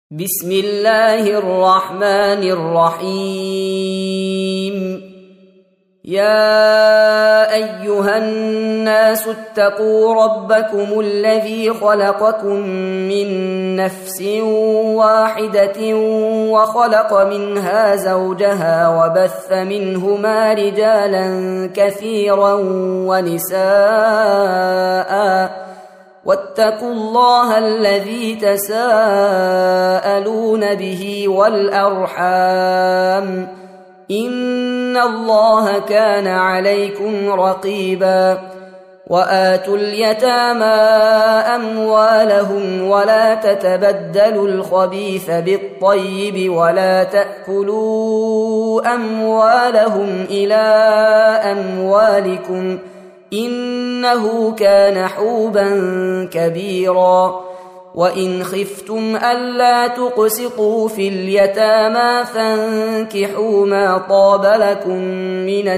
بسم الله الرحمن الرحيم. يا أيها الناس اتقوا ربكم الذي خلقكم من نفس واحدة وخلق منها زوجها وبث منهما رجالا كثيرا ونساء واتقوا الله الذي تساءلون به والأرحام إن الله كان عليكم رقيبا. وآتوا اليتامى أموالهم ولا تتبدلوا الخبيث بالطيب ولا تأكلوا أموالهم إلى أموالكم إنه كان حوبا كبيرا. وإن خفتم ألا تقسطوا في اليتامى فانكحوا ما طاب لكم من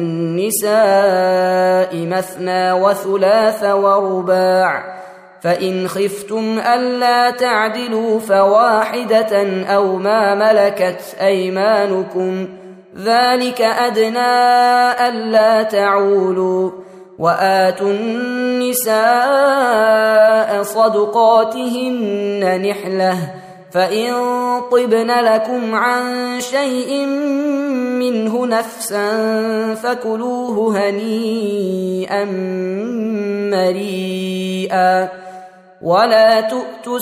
النساء مثنى وثلاث ورباع، فإن خفتم ألا تعدلوا فواحدة أو ما ملكت أيمانكم ذلك أدنى ألا تعولوا. وآتوا النساء صدقاتهن نحلة، فإن طبن لكم عن شيء منه نفسا فكلوه هنيئا مريئا. ولا تؤتوا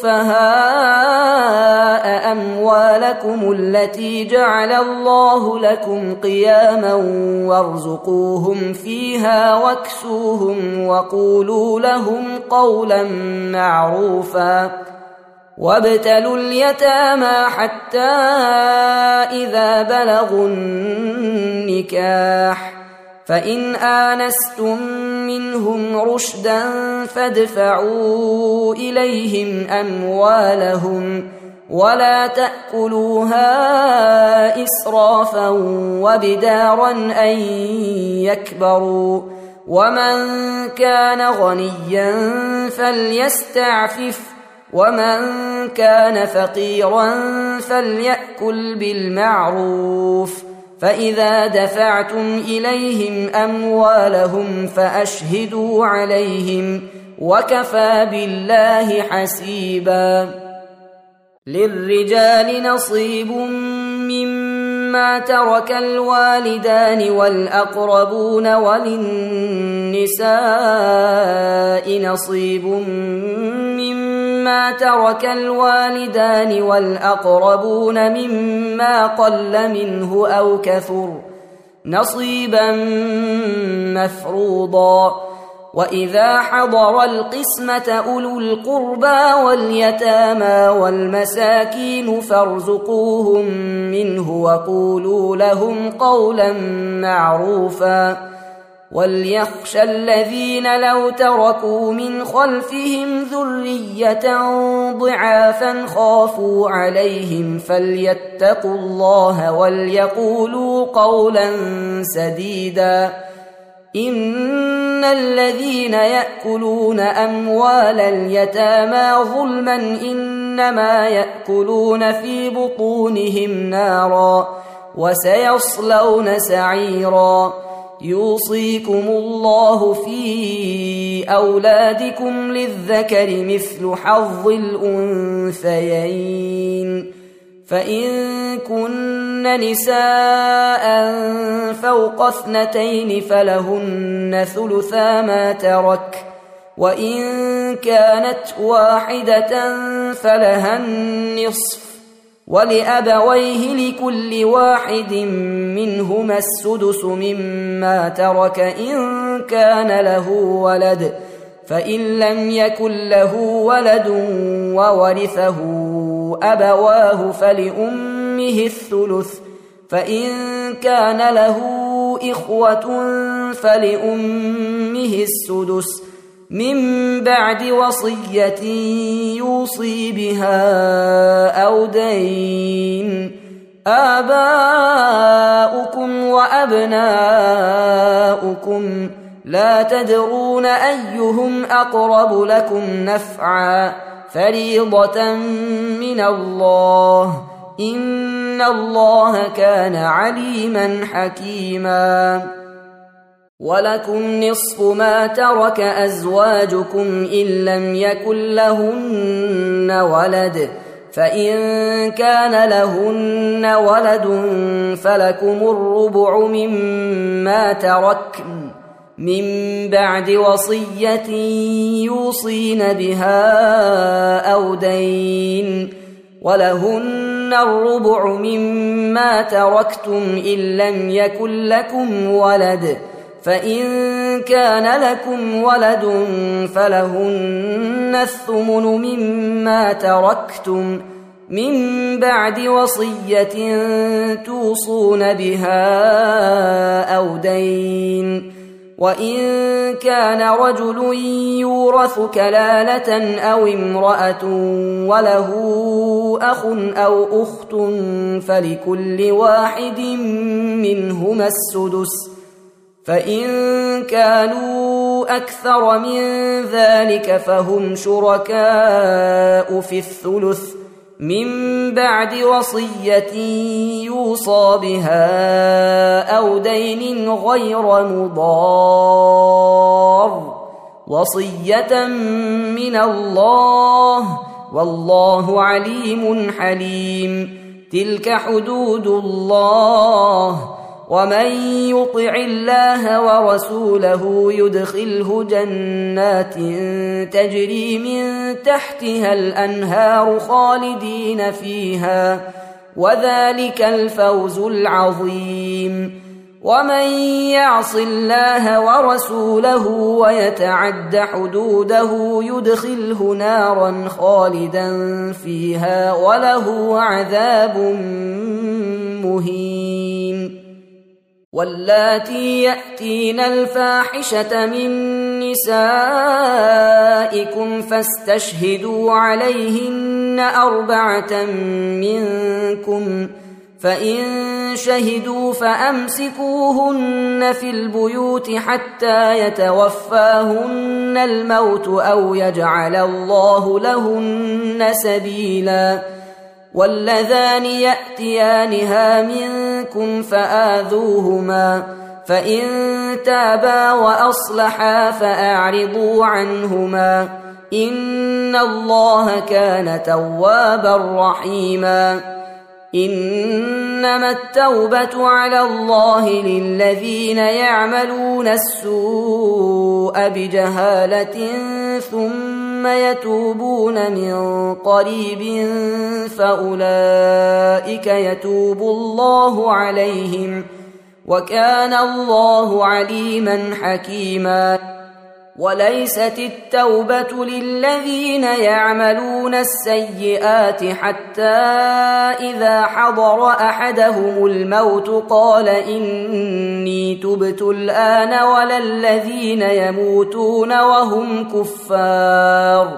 السفهاء أموالكم التي جعل الله لكم قياما وارزقوهم فيها واكسوهم وقولوا لهم قولا معروفا. وابتلوا اليتامى حتى إذا بلغوا النكاح، فإن آنستم منهم رشدا فادفعوا إليهم أموالهم ولا تأكلوها إسرافا وبدارا أن يكبروا. ومن كان غنيا فليستعفف، ومن كان فقيرا فليأكل بالمعروف. فإذا دفعتم إليهم أموالهم فأشهدوا عليهم وكفى بالله حسيبا. للرجال نصيب مما ترك الوالدان والأقربون وللنساء نصيب مما ترك الوالدان والأقربون مما قل منه أو كثر نصيبا مفروضا. وإذا حضر القسمة أولو القربى واليتامى والمساكين فارزقوهم منه وقولوا لهم قولا معروفا. وليخشى الذين لو تركوا من خلفهم ذرية ضعافا خافوا عليهم فليتقوا الله وليقولوا قولا سديدا. إن الذين يأكلون أموال اليتامى ظلما إنما يأكلون في بطونهم نارا وسيصلون سعيرا. يوصيكم الله في أولادكم للذكر مثل حظ الأنثيين، فإن كن نساء فوق 2 فلهن ثلثا ما ترك، وإن كانت واحدة فلها النصف، ولأبويه لكل واحد منهما السدس مما ترك إن كان له ولد، فإن لم يكن له ولد وورثه أبواه فلأمه الثلث، فإن كان له إخوة فلأمه السدس من بعد وصية يوصي بها أو دين. آباؤكم وأبناؤكم لا تدرون أيهم أقرب لكم نفعا فريضة من الله إن الله كان عليما حكيما ولكم نصف ما ترك أزواجكم إن لم يكن لهن ولد فإن كان لهن ولد فلكم الربع مما تركن من بعد وصية يوصين بها أو دين ولهن الربع مما تركتم إن لم يكن لكم ولد فإن كان لكم ولد فلهن الثمن مما تركتم من بعد وصية توصون بها أو دين وإن كان رجل يورث كلالة أو امرأة وله أخ أو أخت فلكل واحد منهما السدس فإن كانوا أكثر من ذلك فهم شركاء في الثلث من بعد وصية يوصى بها أو دين غير مضار وصية من الله والله عليم حليم تلك حدود الله ومن يطع الله ورسوله يدخله جنات تجري من تحتها الأنهار خالدين فيها وذلك الفوز العظيم ومن يعص الله ورسوله ويتعد حدوده يدخله نارا خالدا فيها وله عذاب مهين واللاتي يأتين الفاحشة من نسائكم فاستشهدوا عليهن 4 منكم فإن شهدوا فأمسكوهن في البيوت حتى يتوفاهن الموت أو يجعل الله لهن سبيلا واللذان يأتيانها منكم فآذوهما فإن تابا وأصلحا فأعرضوا عنهما إن الله كان توابا رحيما إنما التوبة على الله للذين يعملون السوء بجهالة ثم يتوبون من قريب فأولئك يتوب الله عليهم وكان الله عليما حكيما وليست التوبة للذين يعملون السيئات حتى إذا حضر أحدهم الموت قال إني تبت الآن ولا الذين يموتون وهم كفار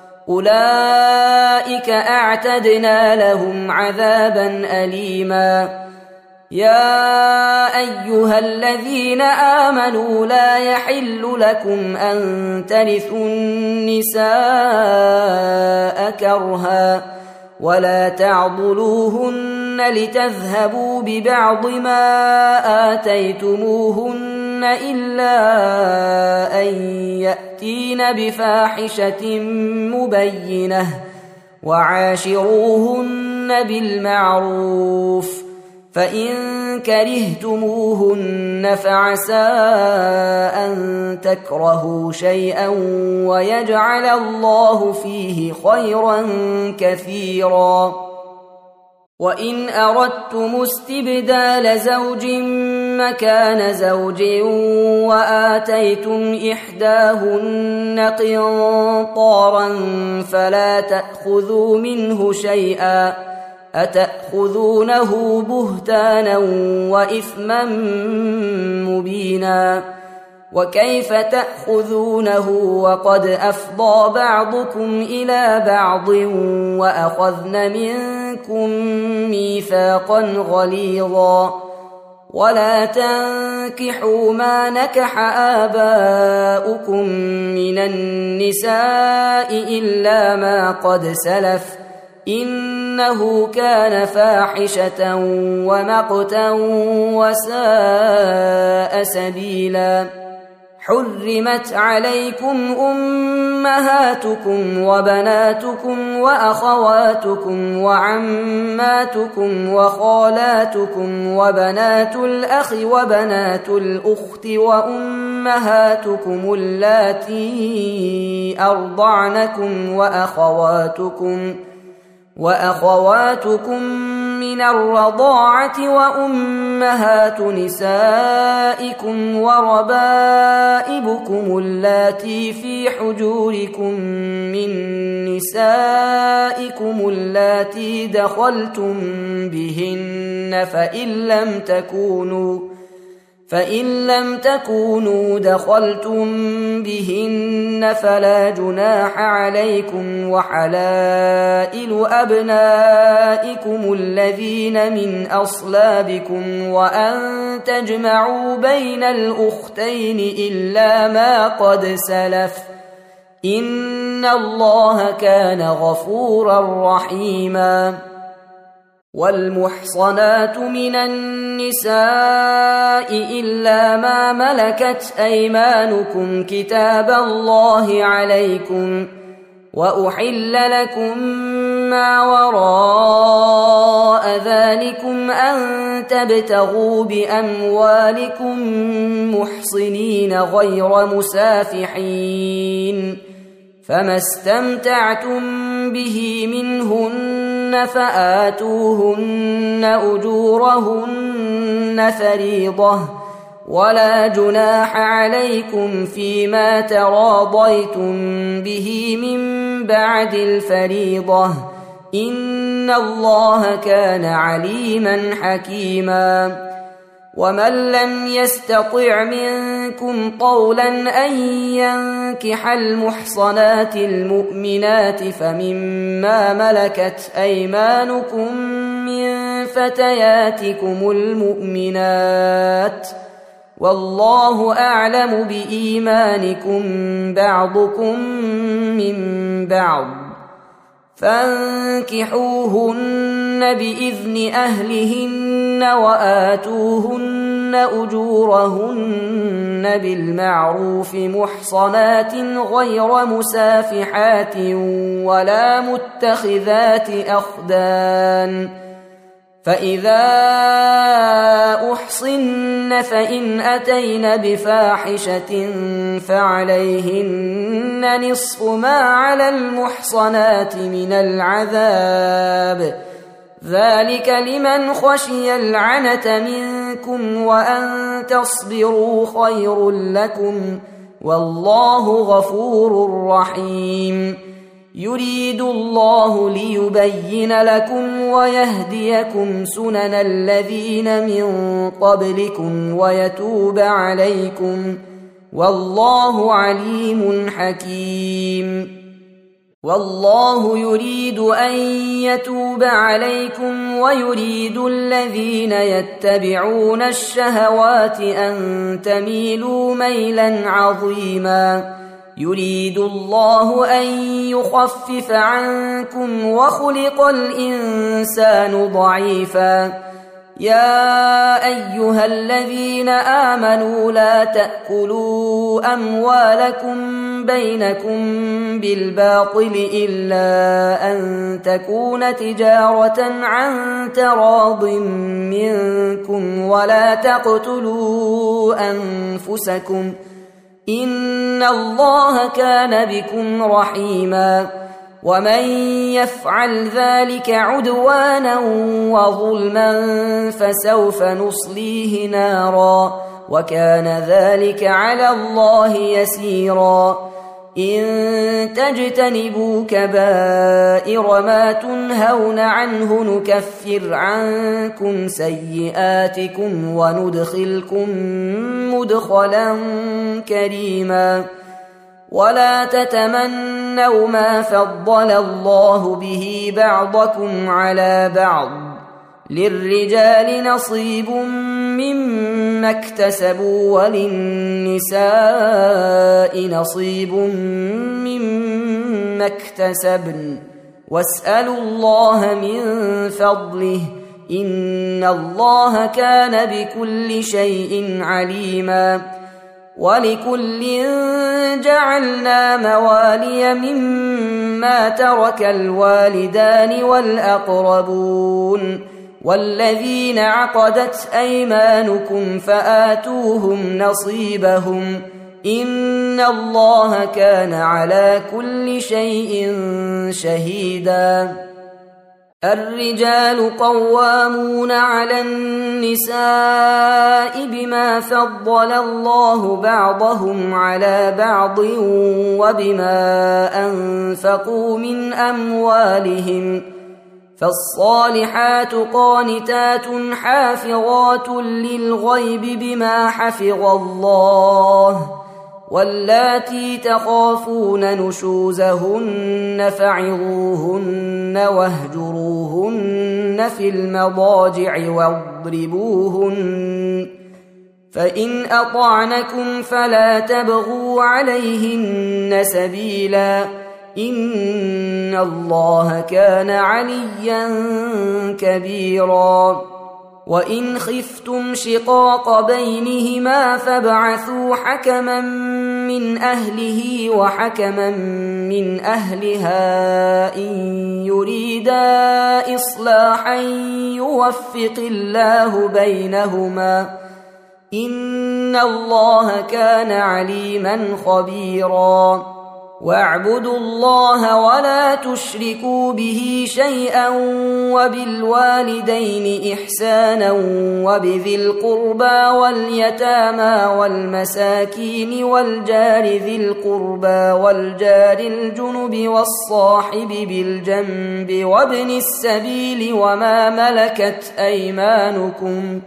أولئك أعتدنا لهم عذابا أليما يا أيها الذين آمنوا لا يحل لكم أن ترثوا النساء كرها ولا تعضلوهن لتذهبوا ببعض ما آتيتموهن إلا أن يأتين بفاحشة مبينة وعاشروهن بالمعروف فإن كرهتموهن فعسى أن تكرهوا شيئا ويجعل الله فيه خيرا كثيرا وإن أردتم استبدال زوج مكان زوج وآتيتم إحداهن قنطارا فلا تأخذوا منه شيئا أتأخذونه بهتانا وإثما مبينا وكيف تأخذونه وقد أفضى بعضكم إلى بعض وأخذن منكم ميثاقا غليظا ولا تنكحوا ما نكح آباؤكم من النساء إلا ما قد سلف إنه كان فاحشة ومقتا وساء سبيلا. حرمت عليكم أمهاتكم وبناتكم وأخواتكم وعماتكم وخالاتكم وبنات الأخ وبنات الأخت وأمهاتكم اللاتي أرضعنكم وأخواتكم من الرضاعة وأمهات نسائكم وربائبكم اللاتي في حجوركم من نسائكم اللاتي دخلتم بهن فإن لم تكونوا دخلتم بهن فلا جناح عليكم وحلائل أبنائكم الذين من أصلابكم وأن تجمعوا بين الأختين إلا ما قد سلف إن الله كان غفورا رحيما. والمحصنات من النساء إلا ما ملكت أيمانكم كتاب الله عليكم وأحل لكم ما وراء ذلكم أن تبتغوا بأموالكم محصنين غير مسافحين فما استمتعتم به منهن فآتوهن أجورهن فريضة ولا جناح عليكم فيما تراضيتم به من بعد الفريضة إن الله كان عليما حكيما. ومن لم يستطع منكم طولا أن ينكح المحصنات المؤمنات فمما ملكت أيمانكم من فتياتكم المؤمنات والله أعلم بإيمانكم بعضكم من بعض فانكحوهن بإذن أهلهن وآتوهن أجورهن بالمعروف محصنات غير مسافحات ولا متخذات أخدان فإذا أحصن فإن أتين بفاحشة فعليهن نصف ما على المحصنات من العذاب ذلك لمن خشي العنة منكم وأن تصبروا خير لكم والله غفور رحيم. يريد الله ليبين لكم ويهديكم سنن الذين من قبلكم ويتوب عليكم والله عليم حكيم. والله يريد أن يتوب عليكم ويريد الذين يتبعون الشهوات أن تميلوا ميلا عظيما. يريد الله أن يخفف عنكم وخلق الإنسان ضعيفا. يا أيها الذين آمنوا لا تأكلوا أموالكم بينكم بالباطل إلا أن تكون تجارة عن تراض منكم ولا تقتلوا أنفسكم إن الله كان بكم رحيما. ومن يفعل ذلك عدوانا وظلما فسوف نصليه نارا وكان ذلك على الله يسيرا. إن تجتنبوا كبائر ما تنهون عنه نكفر عنكم سيئاتكم وندخلكم مدخلا كريما. ولا تتمنوا ما فضل الله به بعضكم على بعض للرجال نصيب مما اكتسبوا وللنساء نصيب مما اكتسبن واسألوا الله من فضله إن الله كان بكل شيء عليما ولكل جعلنا موالي مما ترك الوالدان والأقربون والذين عقدت أيمانكم فآتوهم نصيبهم إن الله كان على كل شيء شهيدا الرجال قوامون على النساء بما فضل الله بعضهم على بعض وبما أنفقوا من أموالهم فالصالحات قانتات حافظات للغيب بما حفظ الله واللاتي تخافون نشوزهن فعظوهن واهجروهن في المضاجع واضربوهن فإن أطعنكم فلا تبغوا عليهن سبيلا إن الله كان عليا كبيرا وإن خفتم شقاق بينهما فابعثوا حكما من أهله وحكما من أهلها إن يريدا إصلاحا يوفق الله بينهما إن الله كان عليما خبيرا واعبدوا الله ولا تشركوا به شيئا وبالوالدين إحسانا وبذي القربى واليتامى والمساكين والجار ذي القربى والجار الجنب والصاحب بالجنب وابن السبيل وما ملكت أيمانكم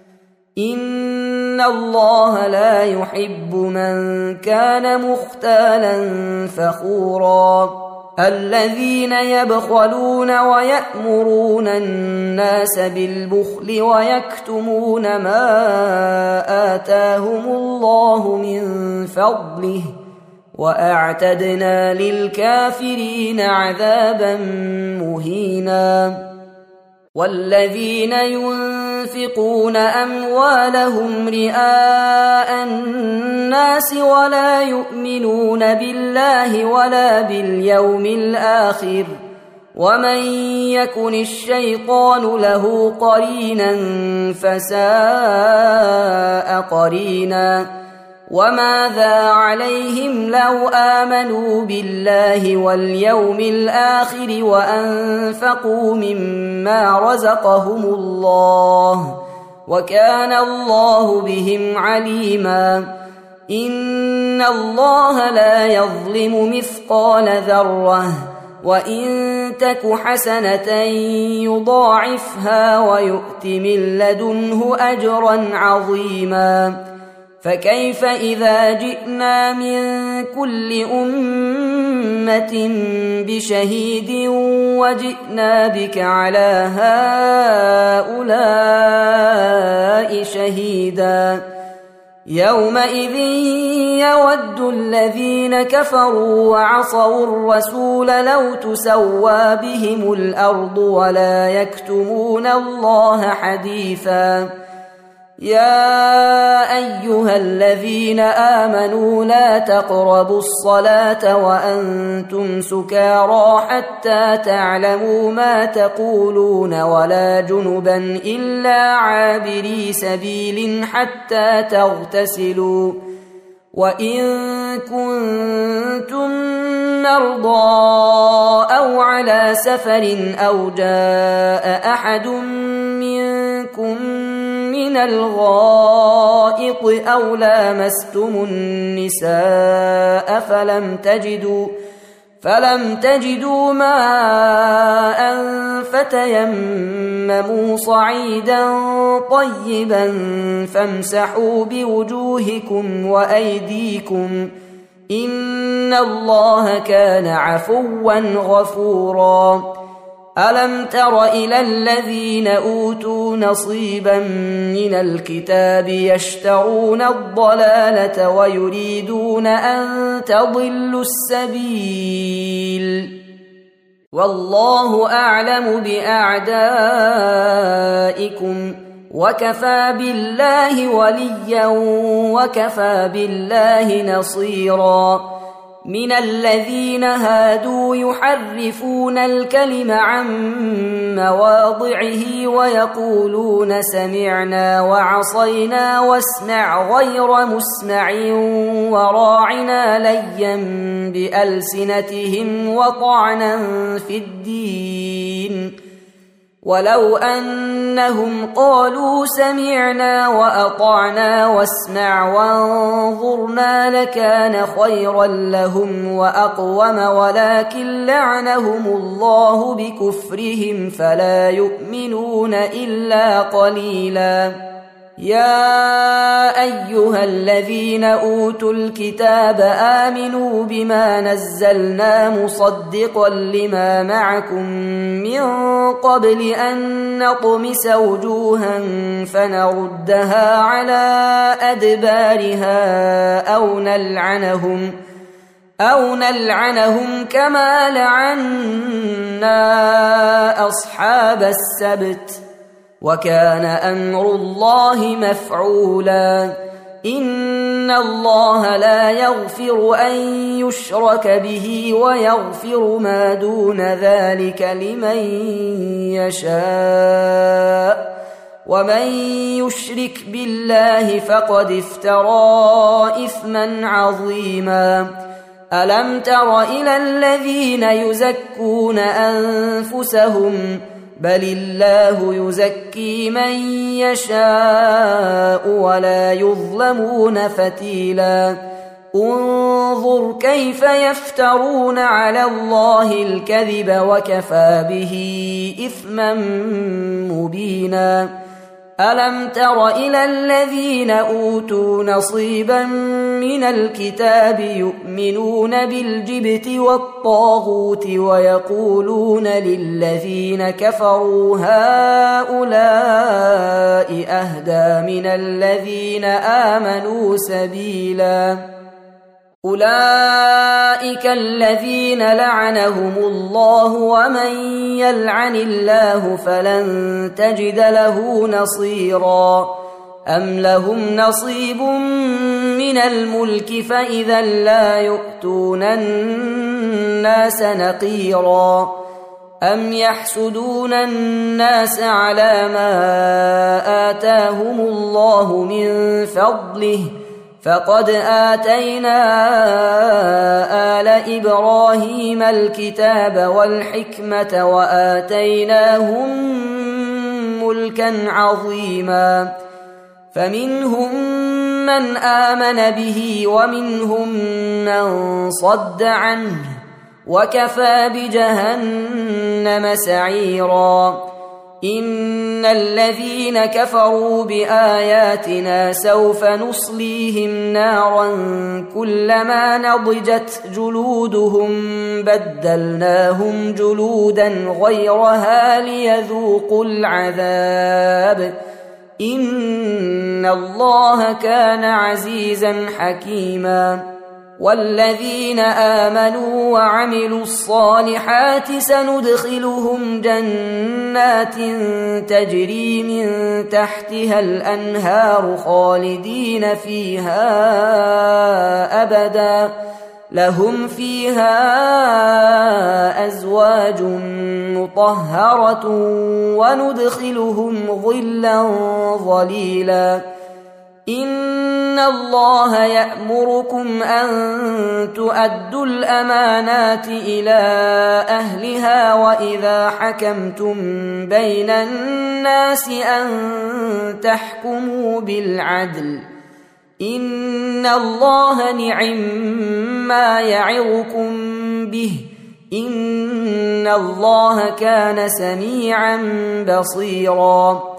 إن الله لا يحب من كان مختالا فخورا الذين يبخلون ويأمرون الناس بالبخل ويكتمون ما آتاهم الله من فضله وأعتدنا للكافرين عذابا مهينا والذين ينفقون أموالهم رئاء الناس ولا يؤمنون بالله ولا باليوم الآخر ومن يكن الشيطان له قرينا فساء قرينا وماذا عليهم لو آمنوا بالله واليوم الآخر وأنفقوا مما رزقهم الله وكان الله بهم عليما إن الله لا يظلم مثقال ذرة وإن تك حسنة يضاعفها ويؤت من لدنه أجرا عظيما فكيف إذا جئنا من كل أمة بشهيد وجئنا بك على هؤلاء شهيدا يومئذ يود الذين كفروا وعصوا الرسول لو تسوى بهم الأرض ولا يكتمون الله حديثا يا أيها الذين آمنوا لا تقربوا الصلاة وأنتم سكارى حتى تعلموا ما تقولون ولا جنبا إلا عابري سبيل حتى تغتسلوا وإن كنتم مرضى أو على سفر أو جاء أحد منكم من الغائط أو لامستم النساء فلم تجدوا ماء فتيمموا صعيدا طيبا فامسحوا بوجوهكم وأيديكم إن الله كان عفوا غفورا ألم تر إلى الذين أوتوا نصيبا من الكتاب يشترون الضلالة ويريدون أن تضلوا السبيل والله أعلم بأعدائكم وكفى بالله وليا وكفى بالله نصيرا من الذين هادوا يحرفون الكلم عن مواضعه ويقولون سمعنا وعصينا واسمع غير مسمع وراعنا ليا بألسنتهم وطعنا في الدين ولو أنهم قالوا سمعنا وأطعنا واسمع وانظرنا لكان خيرا لهم وأقوم ولكن لعنهم الله بكفرهم فلا يؤمنون إلا قليلا يا أيها الذين أوتوا الكتاب آمنوا بما نزلنا مصدقا لما معكم من قبل أن نطمس وجوها فنردها على أدبارها أو نلعنهم كما لعنا أصحاب السبت وكان أمر الله مفعولا إن الله لا يغفر أن يشرك به ويغفر ما دون ذلك لمن يشاء ومن يشرك بالله فقد افترى إثما عظيما ألم تر إلى الذين يزكون أنفسهم بل الله يزكي من يشاء ولا يظلمون فتيلا انظر كيف يفترون على الله الكذب وكفى به إثما مبينا ألم تر إلى الذين أوتوا نصيبا من الكتاب يؤمنون بالجبت والطاغوت ويقولون للذين كفروا هؤلاء أهدى من الذين آمنوا سبيلا أولئك الذين لعنهم الله ومن يلعن الله فلن تجد له نصيرا أم لهم نصيب من الملك فإذا لا يؤتون الناس نقيرا أم يحسدون الناس على ما آتاهم الله من فضله فقد آتينا آل إبراهيم الكتاب والحكمة وآتيناهم ملكا عظيما فمنهم من آمن به ومنهم من صد عنه وكفى بجهنم سعيرا إن الذين كفروا بآياتنا سوف نصليهم نارا كلما نضجت جلودهم بدلناهم جلودا غيرها ليذوقوا العذاب إن الله كان عزيزا حكيما والذين آمنوا وعملوا الصالحات سندخلهم جنات تجري من تحتها الأنهار خالدين فيها أبدا لهم فيها أزواج مطهرة وندخلهم ظلا ظليلا إن الله يأمركم أن تؤدوا الأمانات إلى أهلها وإذا حكمتم بين الناس أن تحكموا بالعدل إن الله نعما يعظكم به إن الله كان سميعا بصيرا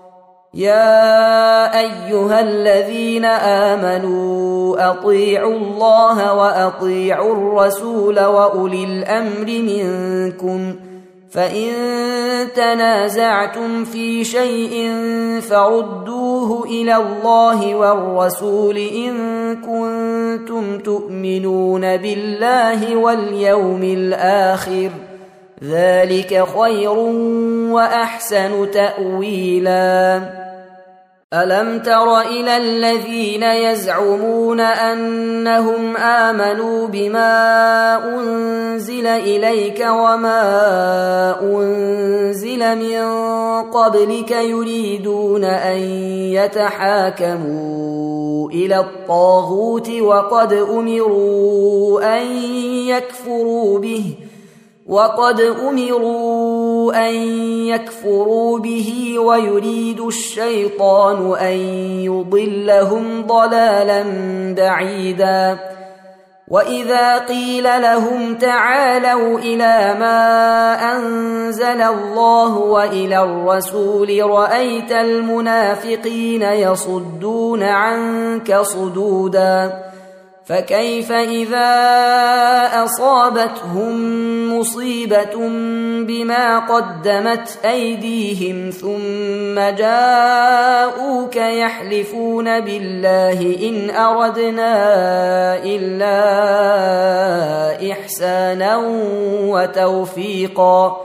يا أيها الذين آمنوا أطيعوا الله وأطيعوا الرسول وأولي الأمر منكم فإن تنازعتم في شيء فردوه إلى الله والرسول إن كنتم تؤمنون بالله واليوم الآخر، ذلك خير وأحسن تأويلا. ألم تر إلى الذين يزعمون أنهم آمنوا بما أنزل إليك وما أنزل من قبلك يريدون أن يتحاكموا إلى الطاغوت وقد أمروا أن يكفروا به ويريد الشيطان أن يضلهم ضلالا بعيدا. وإذا قيل لهم تعالوا إلى ما أنزل الله وإلى الرسول رأيت المنافقين يصدون عنك صدودا. فكيف إذا أصابتهم مصيبة بما قدمت أيديهم ثم جاءوك يحلفون بالله إن أردنا إلا إحسانا وتوفيقا،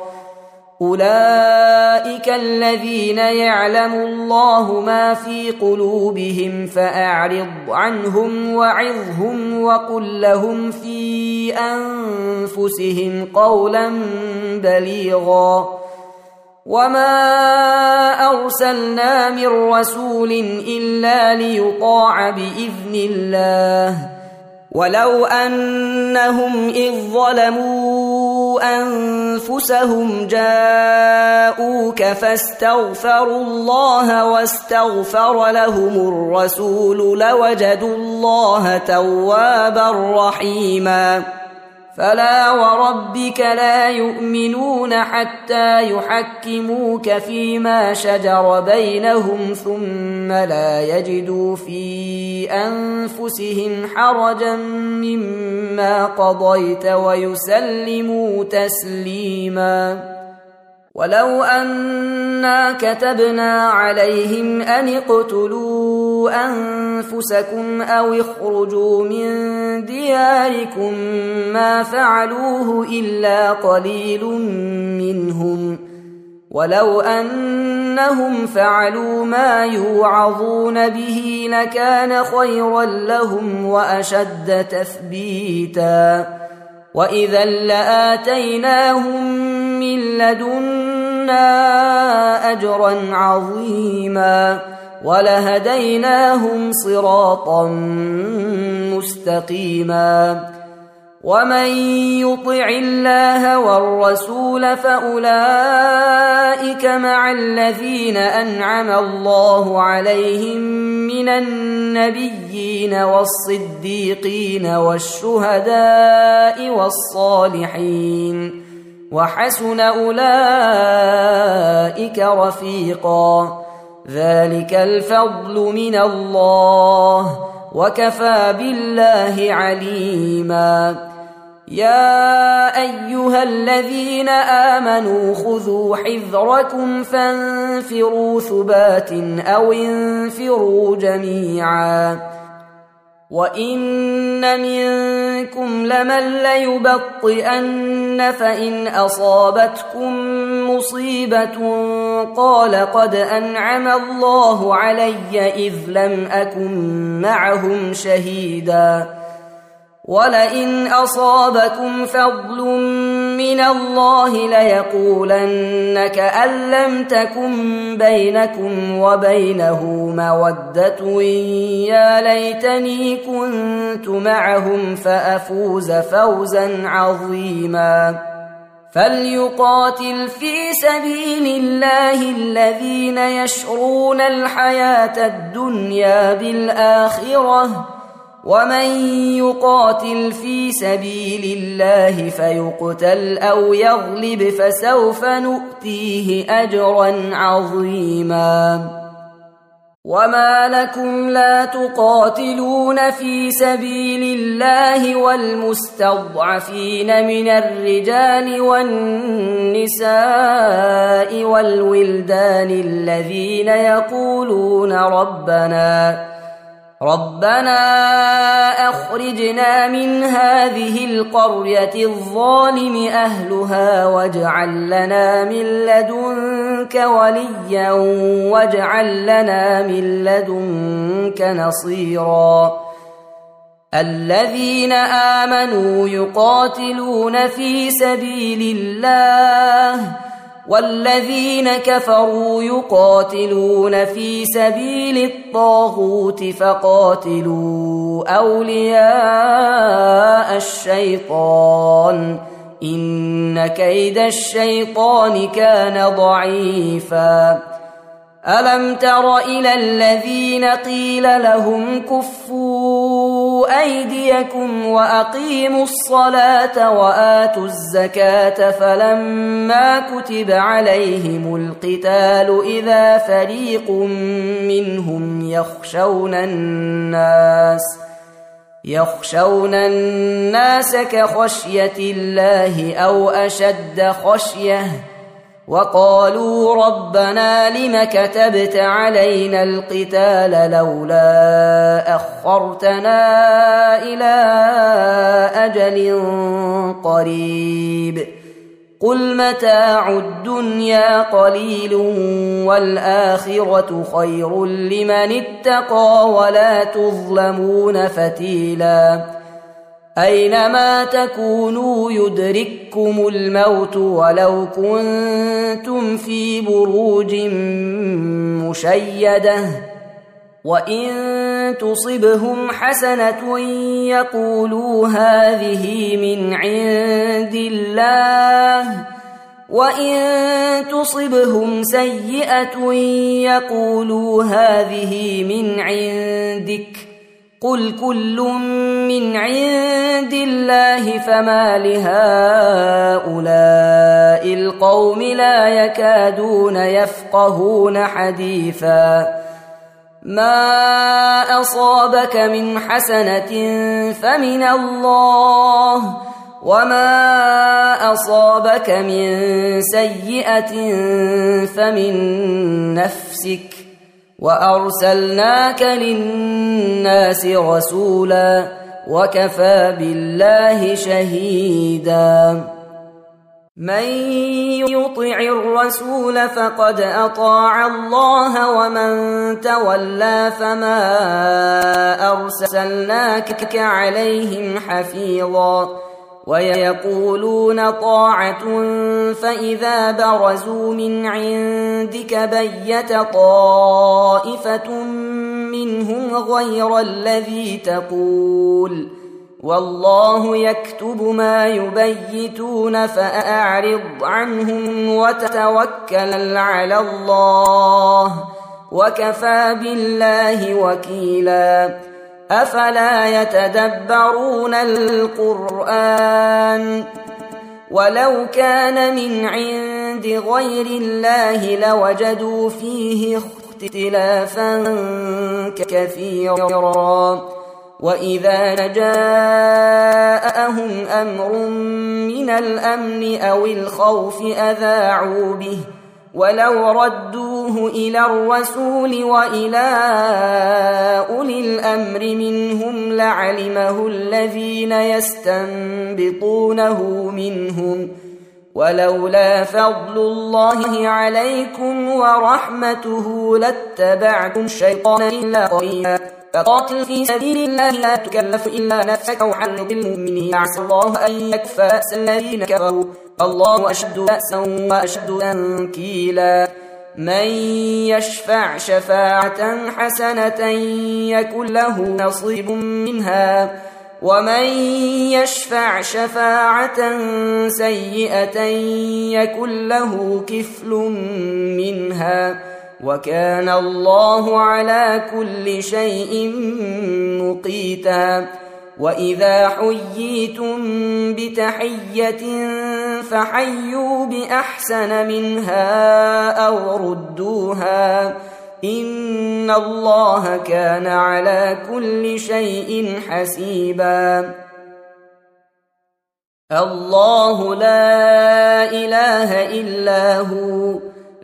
أولئك الذين يعلم الله ما في قلوبهم فأعرض عنهم وعظهم وقل لهم في أنفسهم قولا بليغا. وما أرسلنا من رسول إلا ليطاع بإذن الله، ولو أنهم إذ ظلموا أنفسهم جاءوك فاستغفروا الله واستغفر لهم الرسول لوجدوا الله توابا رحيما. فلا وربك لا يؤمنون حتى يحكموك فيما شجر بينهم ثم لا يجدوا في أنفسهم حرجا مما قضيت ويسلموا تسليما. ولو أنا كتبنا عليهم أن اقتلوا أنفسكم أو اخرجوا من دياركم ما فعلوه إلا قليل منهم، ولو أنهم فعلوا ما يوعظون به لكان خيرا لهم وأشد تثبيتا، وإذا لآتيناهم من لدنا أجرا عظيما ولهديناهم صراطا مستقيما. ومن يطع الله والرسول فأولئك مع الذين أنعم الله عليهم من النبيين والصديقين والشهداء والصالحين، وحسن أولئك رفيقا. ذلك الفضل من الله وكفى بالله عليما. يا أيها الذين آمنوا خذوا حذركم فانفروا ثبات أو انفروا جميعا. وإن منكم لمن ليبطئن فإن أصابتكم مصيبة قال قد أنعم الله علي إذ لم أكن معهم شهيدا، ولئن أصابكم فضل من الله ليقولن كأن لم تكن بينكم وبينه مودة يا ليتني كنت معهم فأفوز فوزا عظيما. فليقاتل في سبيل الله الذين يشرون الحياة الدنيا بالآخرة، ومن يقاتل في سبيل الله فيقتل أو يغلب فسوف نؤتيه أجرا عظيما. وما لكم لا تقاتلون في سبيل الله والمستضعفين من الرجال والنساء والولدان الذين يقولون ربنا أخرجنا من هذه القرية الظالم أهلها واجعل لنا من لدنك وليا واجعل لنا من لدنك نصيرا الذين آمنوا يقاتلون في سبيل الله والذين كفروا يقاتلون في سبيل الطاغوت فقاتلوا أولياء الشيطان إن كيد الشيطان كان ضعيفا ألم تر إلى الذين قيل لهم كفوا أيديكم وأقيموا الصلاة وآتوا الزكاة فلما كتب عليهم القتال إذا فريق منهم يخشون الناس كخشية الله أو أشد خشية وقالوا ربنا لم كتبت علينا القتال لولا أخرتنا إلى أجل قريب قل متاع الدنيا قليل والآخرة خير لمن اتقى ولا تظلمون فتيلا أينما تكونوا يدرككم الموت ولو كنتم في بروج مشيدة وإن تصبهم حسنة يقولوا هذه من عند الله وإن تصبهم سيئة يقولوا هذه من عندك قل كل من عند الله فما لهؤلاء القوم لا يكادون يفقهون حديثا ما أصابك من حسنة فمن الله وما أصابك من سيئة فمن نفسك وأرسلناك للناس رسولا وكفى بالله شهيدا من يطع الرسول فقد أطاع الله ومن تولى فما أرسلناك عليهم حفيظا ويقولون طاعة فإذا برزوا من عندك بيت طائفة منهم غير الذي تقول والله يكتب ما يبيتون فأعرض عنهم وتوكل على الله وكفى بالله وكيلا أفلا يتدبرون القرآن ولو كان من عند غير الله لوجدوا فيه اختلافا كثيرا وإذا جاءهم أمر من الأمن أو الخوف أذاعوا به ولو ردوه إلى الرسول وإلى أولي الأمر منهم لعلمه الذين يستنبطونه منهم ولولا فضل الله عليكم ورحمته لاتبعتم الشيطان إلا قليلا فقاتل في سبيل الله لا تكلف إلا نفسك وحرض المؤمنين عسى الله أن يكفى بأس الذين كفروا الله أشد بأسا وأشد تنكيلا من يشفع شفاعة حسنة يكن له نصيب منها ومن يشفع شفاعة سيئة يكن له كفل منها وكان الله على كل شيء مقيتا وإذا حييتم بتحية فحيوا بأحسن منها أو ردوها إن الله كان على كل شيء حسيبا. الله لا إله إلا هو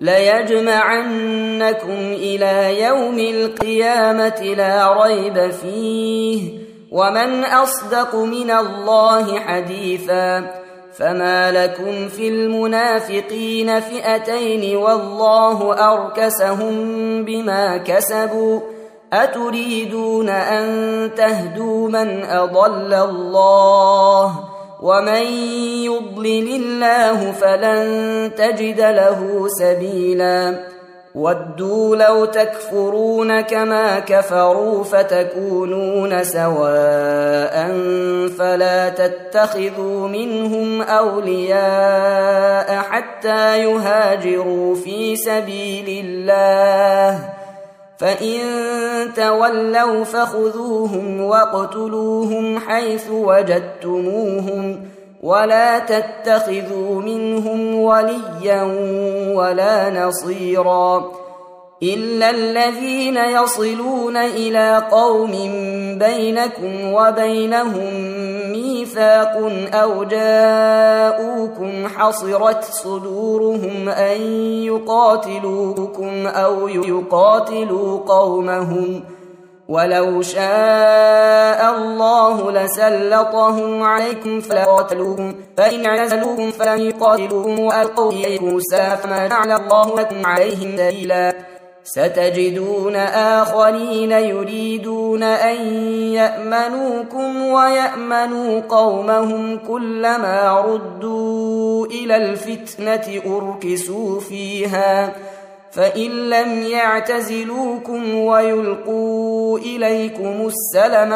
ليجمعنكم إلى يوم القيامة لا ريب فيه ومن أصدق من الله حديثا. فما لكم في المنافقين فئتين والله أركسهم بما كسبوا أتريدون أن تهدوا من أضل الله ومن يضلل الله فلن تجد له سبيلا. ودوا لو تكفرون كما كفروا فتكونون سواء فلا تتخذوا منهم أولياء حتى يهاجروا في سبيل الله فإن تولوا فخذوهم واقتلوهم حيث وجدتموهم ولا تتخذوا منهم وليا ولا نصيرا إلا الذين يصلون إلى قوم بينكم وبينهم ميثاق أو جاءوكم حصرت صدورهم أن يقاتلوكم أو يقاتلوا قومهم ولو شاء الله لسلطهم عليكم فلقاتلوكم فإن اعتزلوكم فلم يقاتلوكم وألقوا إليكم السلام فما جعل الله لكم عليهم سبيلا. ستجدون آخرين يريدون أن يأمنوكم ويأمنوا قومهم كلما ردوا إلى الفتنة أركسوا فيها فإن لم يعتزلوكم ويلقوا إليكم السلم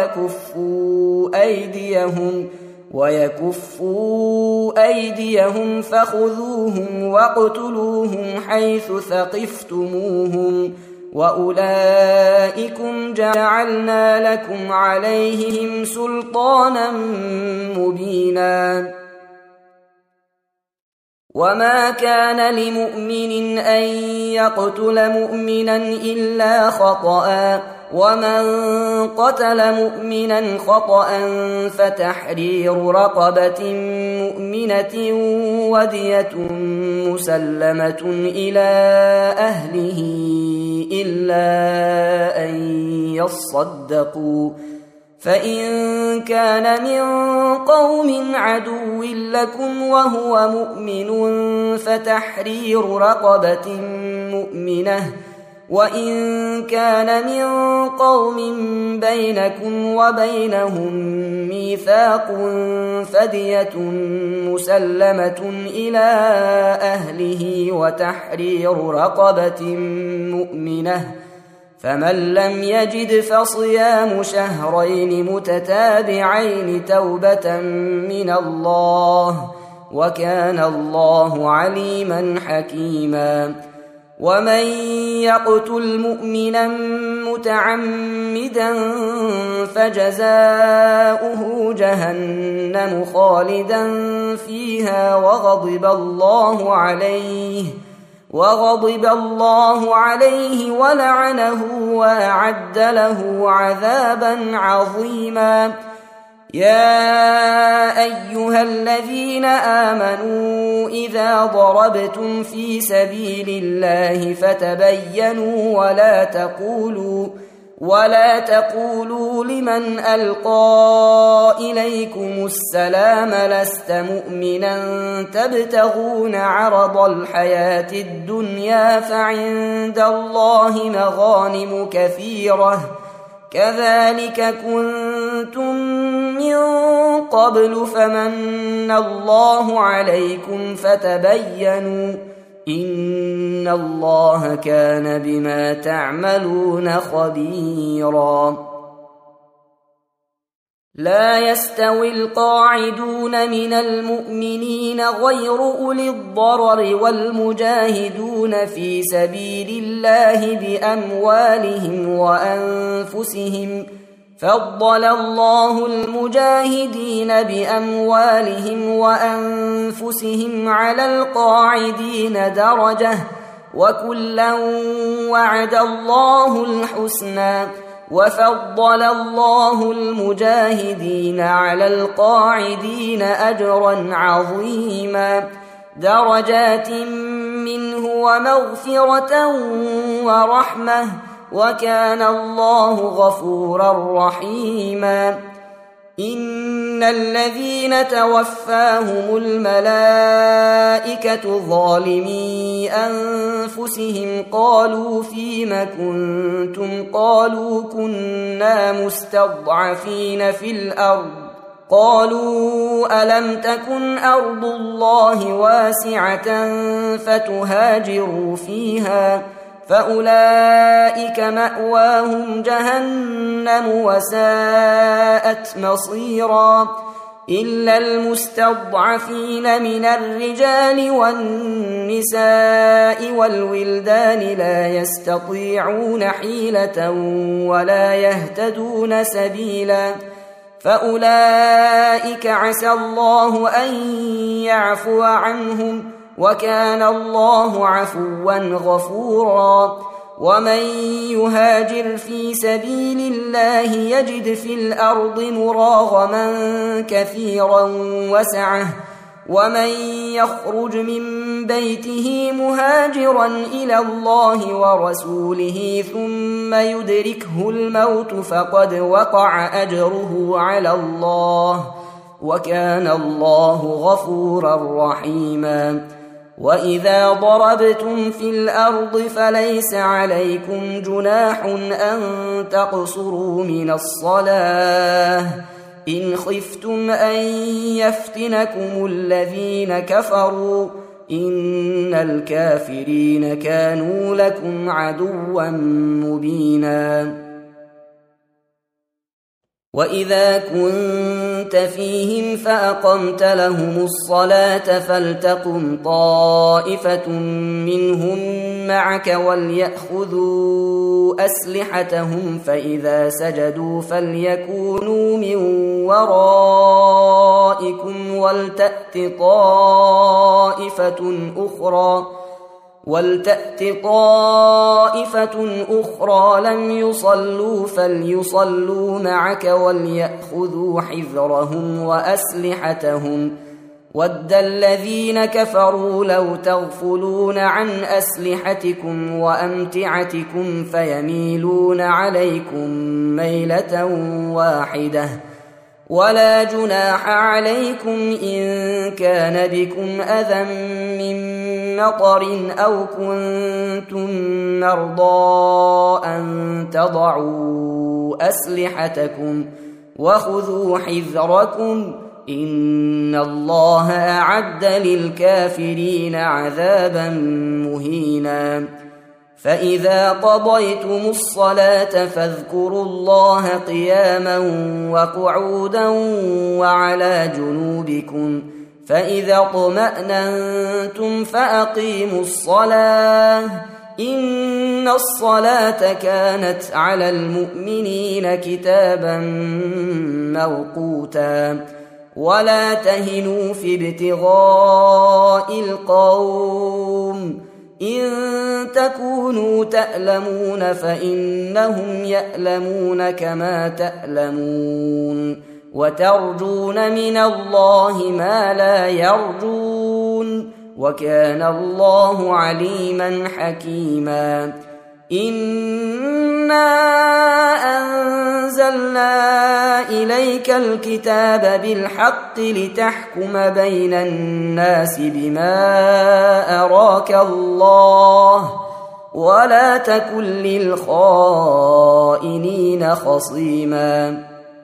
ويكفوا أيديهم فخذوهم واقتلوهم حيث ثقفتموهم وأولئكم جعلنا لكم عليهم سلطانا مبينا. وما كان لمؤمن أن يقتل مؤمنا إلا خطأ ومن قتل مؤمنا خطأ فتحرير رقبة مؤمنة ودية مسلمة إلى أهله إلا أن يصدقوا فإن كان من قوم عدو لكم وهو مؤمن فتحرير رقبة مؤمنة وإن كان من قوم بينكم وبينهم ميثاق فدية مسلمة إلى أهله وتحرير رقبة مؤمنة فمن لم يجد فصيام شهرين متتابعين توبة من الله وكان الله عليما حكيما. ومن يقتل مؤمنا متعمدا فجزاؤه جهنم خالدا فيها وغضب الله عليه ولعنه وأعد له عذابا عظيما. يا أيها الذين آمنوا إذا ضربتم في سبيل الله فتبينوا ولا تقولوا لمن ألقى إليكم السلام لست مؤمنا تبتغون عرض الحياة الدنيا فعند الله مغانم كثيرة كذلك كنتم من قبل فمن الله عليكم فتبينوا إن الله كان بما تعملون خبيرا. لا يستوي القاعدون من المؤمنين غير أولي الضرر والمجاهدون في سبيل الله بأموالهم وأنفسهم فضل الله المجاهدين بأموالهم وأنفسهم على القاعدين درجة وكلا وعد الله الحسنى وفضل الله المجاهدين على القاعدين أجرا عظيما درجات منه ومغفرة ورحمة وكان الله غفورا رحيما إن الذين توفاهم الملائكة ظالمي أنفسهم قالوا فيم كنتم قالوا كنا مستضعفين في الأرض قالوا ألم تكن أرض الله واسعة فتهاجروا فيها فأولئك مأواهم جهنم وساءت مصيرا إلا المستضعفين من الرجال والنساء والولدان لا يستطيعون حيلة ولا يهتدون سبيلا فأولئك عسى الله أن يعفو عنهم وكان الله عفوا غفورا ومن يهاجر في سبيل الله يجد في الأرض مراغما كثيرا وسعة ومن يخرج من بيته مهاجرا إلى الله ورسوله ثم يدركه الموت فقد وقع أجره على الله وكان الله غفورا رحيما وإذا ضربتم في الأرض فليس عليكم جناح أن تقصروا من الصلاة إن خفتم أن يفتنكم الذين كفروا إن الكافرين كانوا لكم عدوا مبينا وإذا كنت فيهم فأقمت لهم الصلاة فلتقم طائفة منهم معك وليأخذوا أسلحتهم فإذا سجدوا فليكونوا من ورائكم ولتأت طائفة أخرى لم يصلوا فليصلوا معك وليأخذوا حذرهم وأسلحتهم ود الذين كفروا لو تغفلون عن أسلحتكم وأمتعتكم فيميلون عليكم ميلة واحدة ولا جناح عليكم إن كان بكم أذى من مطر أو كنتم مرضى أن تضعوا أسلحتكم وخذوا حذركم إن الله أعد للكافرين عذابا مهينا فإذا قضيتم الصلاة فاذكروا الله قياما وقعودا وعلى جنوبكم فإذا اطمأننتم فأقيموا الصلاة إن الصلاة كانت على المؤمنين كتابا موقوتا ولا تهنوا في ابتغاء القوم إن تكونوا تألمون فإنهم يألمون كما تألمون وترجون من الله ما لا يرجون وكان الله عليما حكيما إنا أنزلنا إليك الكتاب بالحق لتحكم بين الناس بما أراك الله ولا تكن للخائنين خصيما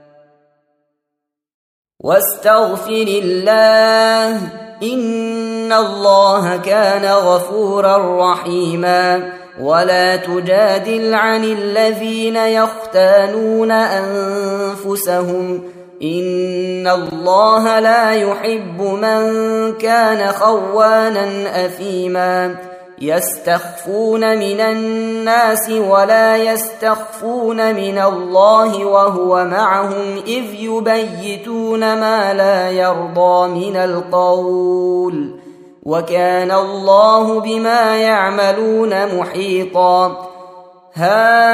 واستغفر الله إن الله كان غفورا رحيما ولا تجادل عن الذين يختانون أنفسهم إن الله لا يحب من كان خوانا أثيما يستخفون من الناس ولا يستخفون من الله وهو معهم إذ يبيتون ما لا يرضى من القول وكان الله بما يعملون محيطا. ها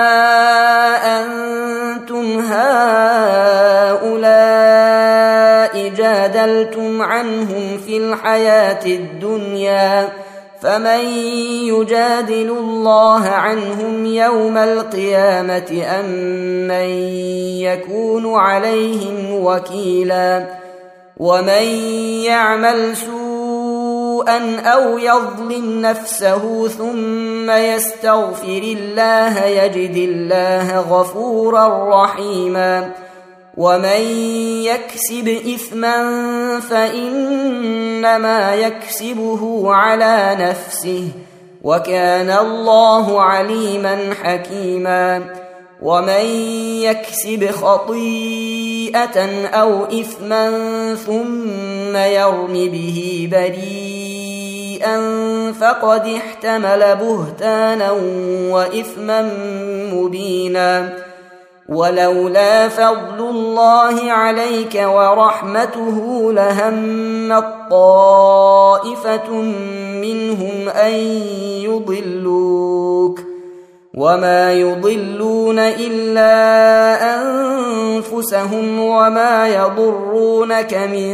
أنتم هؤلاء جادلتم عنهم في الحياة الدنيا، فمن يجادل الله عنهم يوم القيامة أم من يكون عليهم وكيلا؟ ومن يعمل سوءا أو يظلم نفسه ثم يستغفر الله يجد الله غفورا رحيما. ومن يكسب إثما فإنما يكسبه على نفسه، وكان الله عليما حكيما. ومن يكسب خطيئة أو إثما ثم يرم به بريئا فقد احتمل بهتانا وإثما مبينا. ولولا فضل الله عليك ورحمته لهمت طائفة منهم أن يضلوك، وما يضلون إلا أنفسهم وما يضرونك من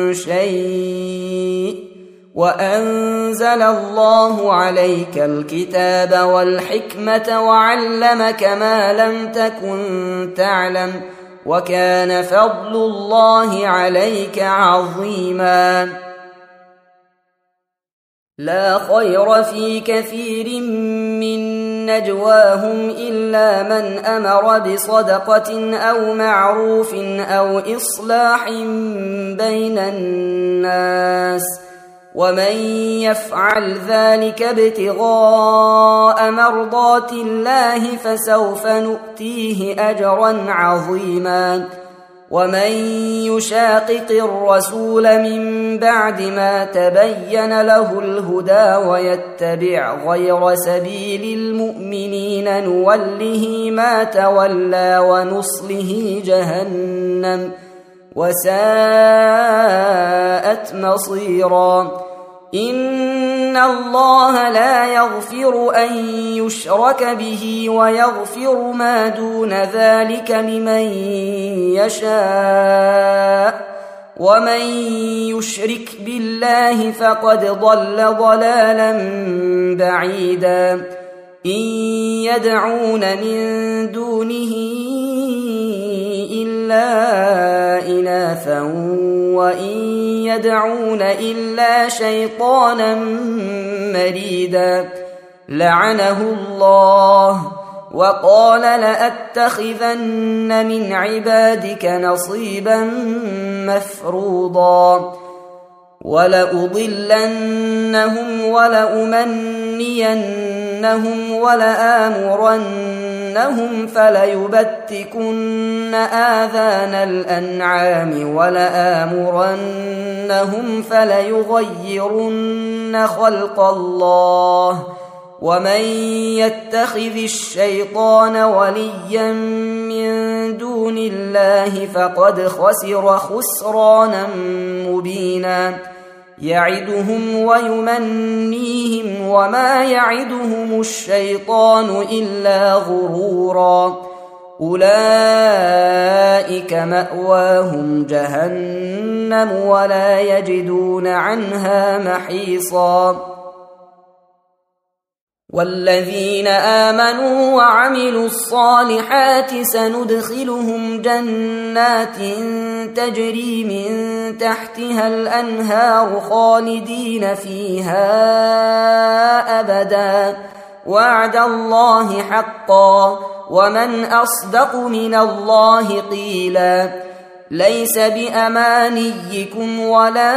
شيء. وأنزل الله عليك الكتاب والحكمة وعلمك ما لم تكن تعلم، وكان فضل الله عليك عظيما. لا خير في كثير من نجواهم إلا من أمر بصدقة أو معروف أو إصلاح بين الناس، ومن يفعل ذلك ابتغاء مرضات الله فسوف نؤتيه أجرا عظيما. ومن يشاقق الرسول من بعد ما تبين له الهدى ويتبع غير سبيل المؤمنين نوله ما تولى ونصله جهنم وساءت مصيرا. إن الله لا يغفر أن يشرك به ويغفر ما دون ذلك لمن يشاء، ومن يشرك بالله فقد ضل ضلالا بعيدا. إن يدعون من دونه إلا إناثا وإن يدعون إلا شيطانا مريدا لعنه الله وقال لأتخذن من عبادك نصيبا مفروضا ولأضلنهم ولأمنينهم ولآمرنهم فليبتكن آذان الأنعام ولآمرنهم فليغيرن خلق الله ومن يتخذ الشيطان وليا من دون الله فقد خسر خسرانا مبينا. يعدهم ويمنيهم وما يعدهم الشيطان إلا غرورا. أولئك مأواهم جهنم ولا يجدون عنها محيصا. والذين آمنوا وعملوا الصالحات سندخلهم جنات تجري من تحتها الأنهار خالدين فيها أبدا وعد الله حقا ومن أصدق من الله قيلا. ليس بأمانيكم ولا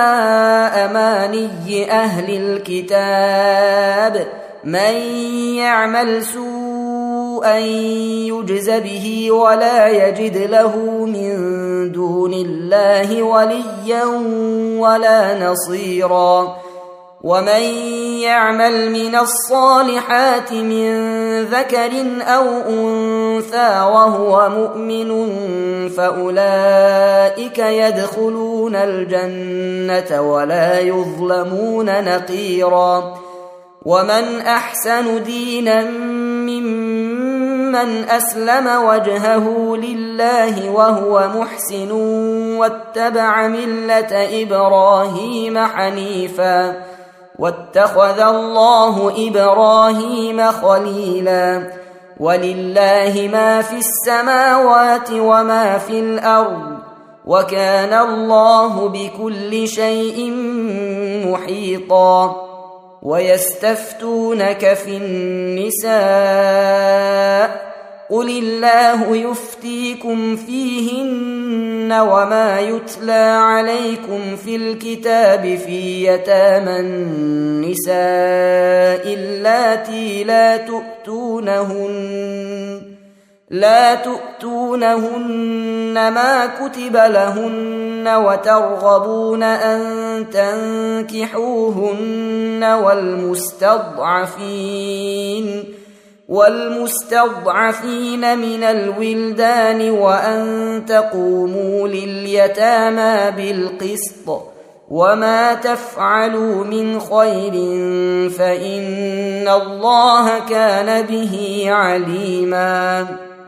أماني أهل الكتاب من يعمل سوءا يجز به ولا يجد له من دون الله وليا ولا نصيرا. ومن يعمل من الصالحات من ذكر أو أنثى وهو مؤمن فأولئك يدخلون الجنة ولا يظلمون نقيرا ومن أحسن دينا ممن أسلم وجهه لله وهو محسن واتبع ملة إبراهيم حنيفا واتخذ الله إبراهيم خليلا ولله ما في السماوات وما في الأرض وكان الله بكل شيء محيطا ويستفتونك في النساء قل الله يفتيكم فيهن وما يتلى عليكم في الكتاب في يتامى النساء اللاتي لا تؤتونهن ما كتب لهن وترغبون أن تنكحوهن والمستضعفين من الولدان وأن تقوموا لليتامى بالقسط وما تفعلوا من خير فإن الله كان به عليما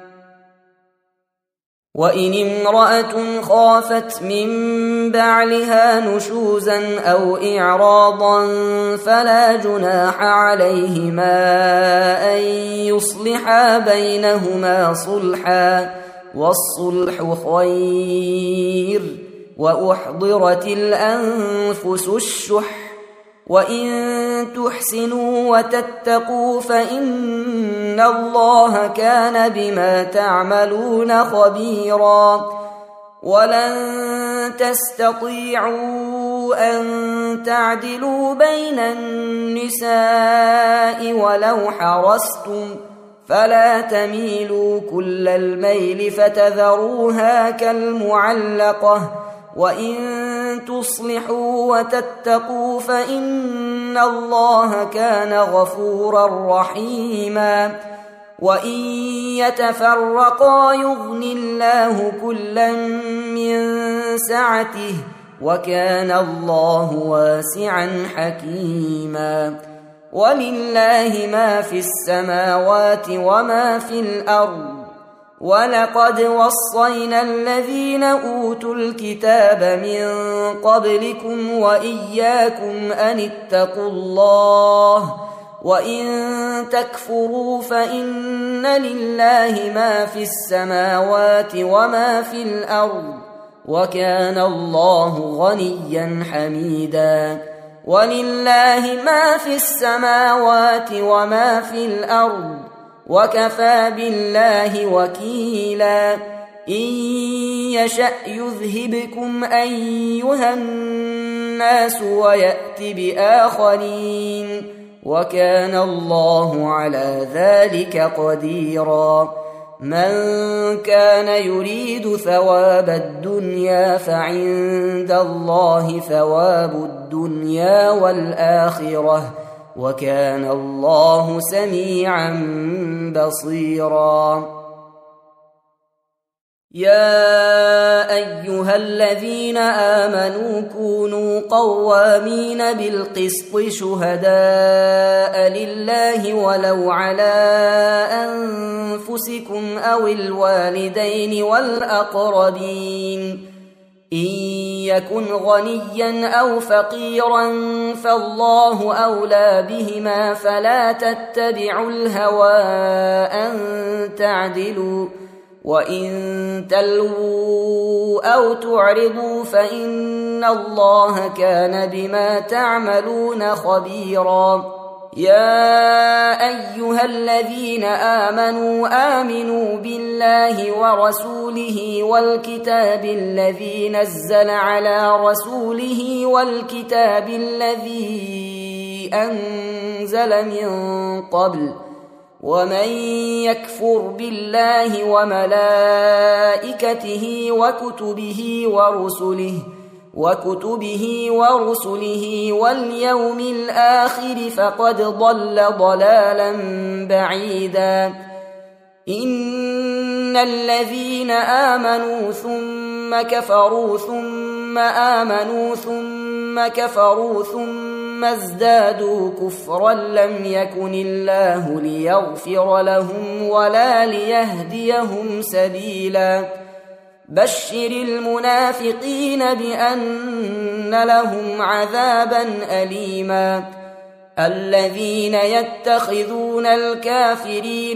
وإن امرأة خافت من بعلها نشوزا أو إعراضا فلا جناح عليهما أن يصلحا بينهما صلحا والصلح خير وأحضرت الأنفس الشح وإن تحسنوا وتتقوا فإن الله كان بما تعملون خبيرا ولن تستطيعوا أن تعدلوا بين النساء ولو حرصتم فلا تميلوا كل الميل فتذروها كالمعلقة وإن تصلحوا وتتقوا فإن الله كان غفورا رحيما وإن يتفرقا يغن الله كلا من سعته وكان الله واسعا حكيما ولله ما في السماوات وما في الأرض ولقد وصينا الذين أوتوا الكتاب من قبلكم وإياكم أن اتقوا الله وإن تكفروا فإن لله ما في السماوات وما في الأرض وكان الله غنيا حميدا ولله ما في السماوات وما في الأرض وكفى بالله وكيلا إن يشأ يذهبكم أيها الناس ويأت بآخرين وكان الله على ذلك قديرا من كان يريد ثواب الدنيا فعند الله ثواب الدنيا والآخرة وكان الله سميعا بصيرا يا أيها الذين آمنوا كونوا قوامين بالقسط شهداء لله ولو على أنفسكم أو الوالدين والأقربين إن يكن غنيا أو فقيرا فالله أولى بهما فلا تتبعوا الهوى أن تعدلوا وإن تلووا أو تعرضوا فإن الله كان بما تعملون خبيرا يا أيها الذين آمنوا بالله ورسوله والكتاب الذي نزل على رسوله والكتاب الذي أنزل من قبل ومن يكفر بالله وملائكته وكتبه ورسله وكتبه ورسله واليوم الآخر فقد ضل ضلالا بعيدا. إن الذين آمنوا ثم كفروا ثم آمنوا ثم كفروا ثم ازدادوا كفرا لم يكن الله ليغفر لهم ولا ليهديهم سبيلا. بشر المنافقين بأن لهم عذابا أليما. الذين يتخذون الكافرين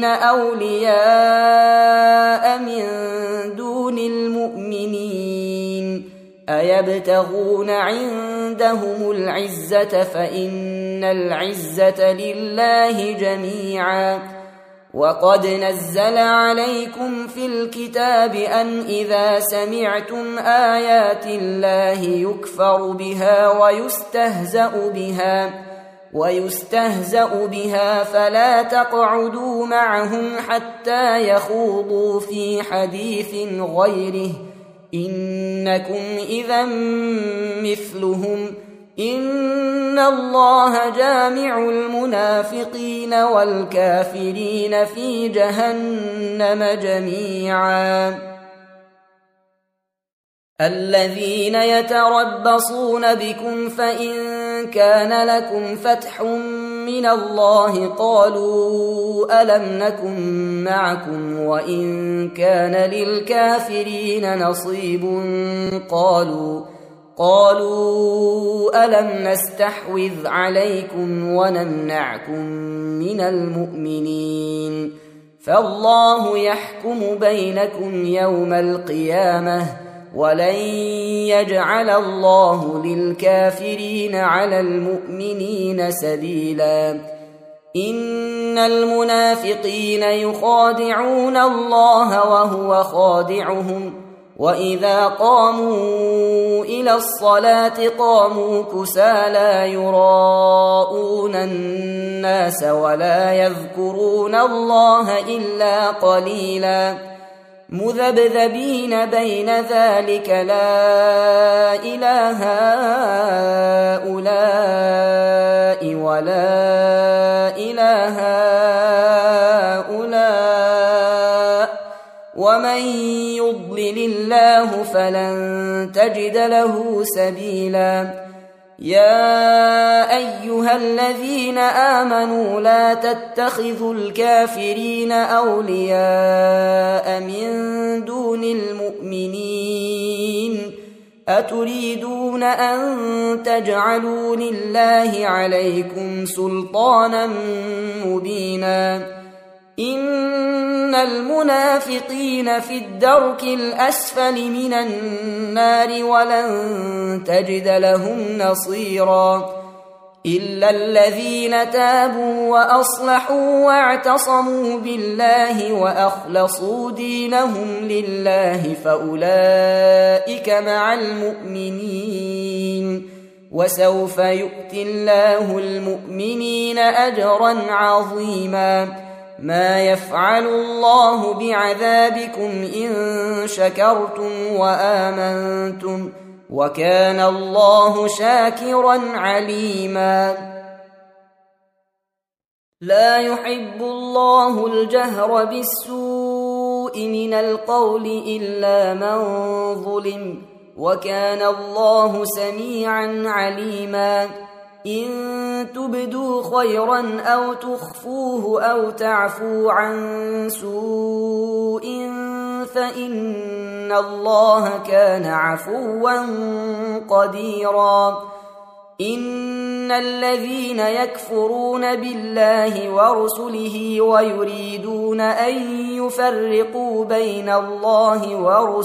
أولياء من دون المؤمنين أيبتغون عندهم العزة فإن العزة لله جميعا. وقد نزل عليكم في الكتاب أن إذا سمعتم آيات الله يكفر بها ويستهزأ بها فلا تقعدوا معهم حتى يخوضوا في حديث غيره إنكم إذا مثلهم. إن الله جامع المنافقين والكافرين في جهنم جميعا. الذين يتربصون بكم فإن كان لكم فتح من الله قالوا ألم نكن معكم وإن كان للكافرين نصيب قالوا ألم نستحوذ عليكم ونمنعكم من المؤمنين فالله يحكم بينكم يوم القيامة ولن يجعل الله للكافرين على المؤمنين سبيلا. إن المنافقين يخادعون الله وهو خادعهم وإذا قاموا إلى الصلاة قاموا كسالى يراءون الناس ولا يذكرون الله إلا قليلا مذبذبين بين ذلك لا إله هؤلاء ولا إله هؤلاء ومن يضلل الله فلن تجد له سبيلا. يا أيها الذين آمنوا لا تتخذوا الكافرين أولياء من دون المؤمنين أتريدون أن تجعلوا لله عليكم سلطانا مبينا. إن المنافقين في الدرك الأسفل من النار ولن تجد لهم نصيرا إلا الذين تابوا وأصلحوا واعتصموا بالله وأخلصوا دينهم لله فأولئك مع المؤمنين وسوف يؤتي الله المؤمنين أجرا عظيما. ما يفعل الله بعذابكم إن شكرتم وآمنتم وكان الله شاكرا عليما. لا يحب الله الجهر بالسوء من القول إلا من ظلم وكان الله سميعا عليما. إن تبدوا خيرا أو تخفوه أو تعفوا عن سوء فإن الله كان عفوا قديرا. إن الذين يكفرون بالله ورسله ويريدون أن يفرقوا بين الله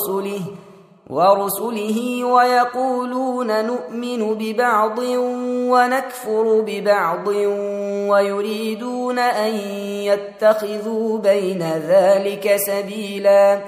ورسله ويقولون نؤمن ببعض ونكفر ببعض ويريدون أن يتخذوا بين ذلك سبيلا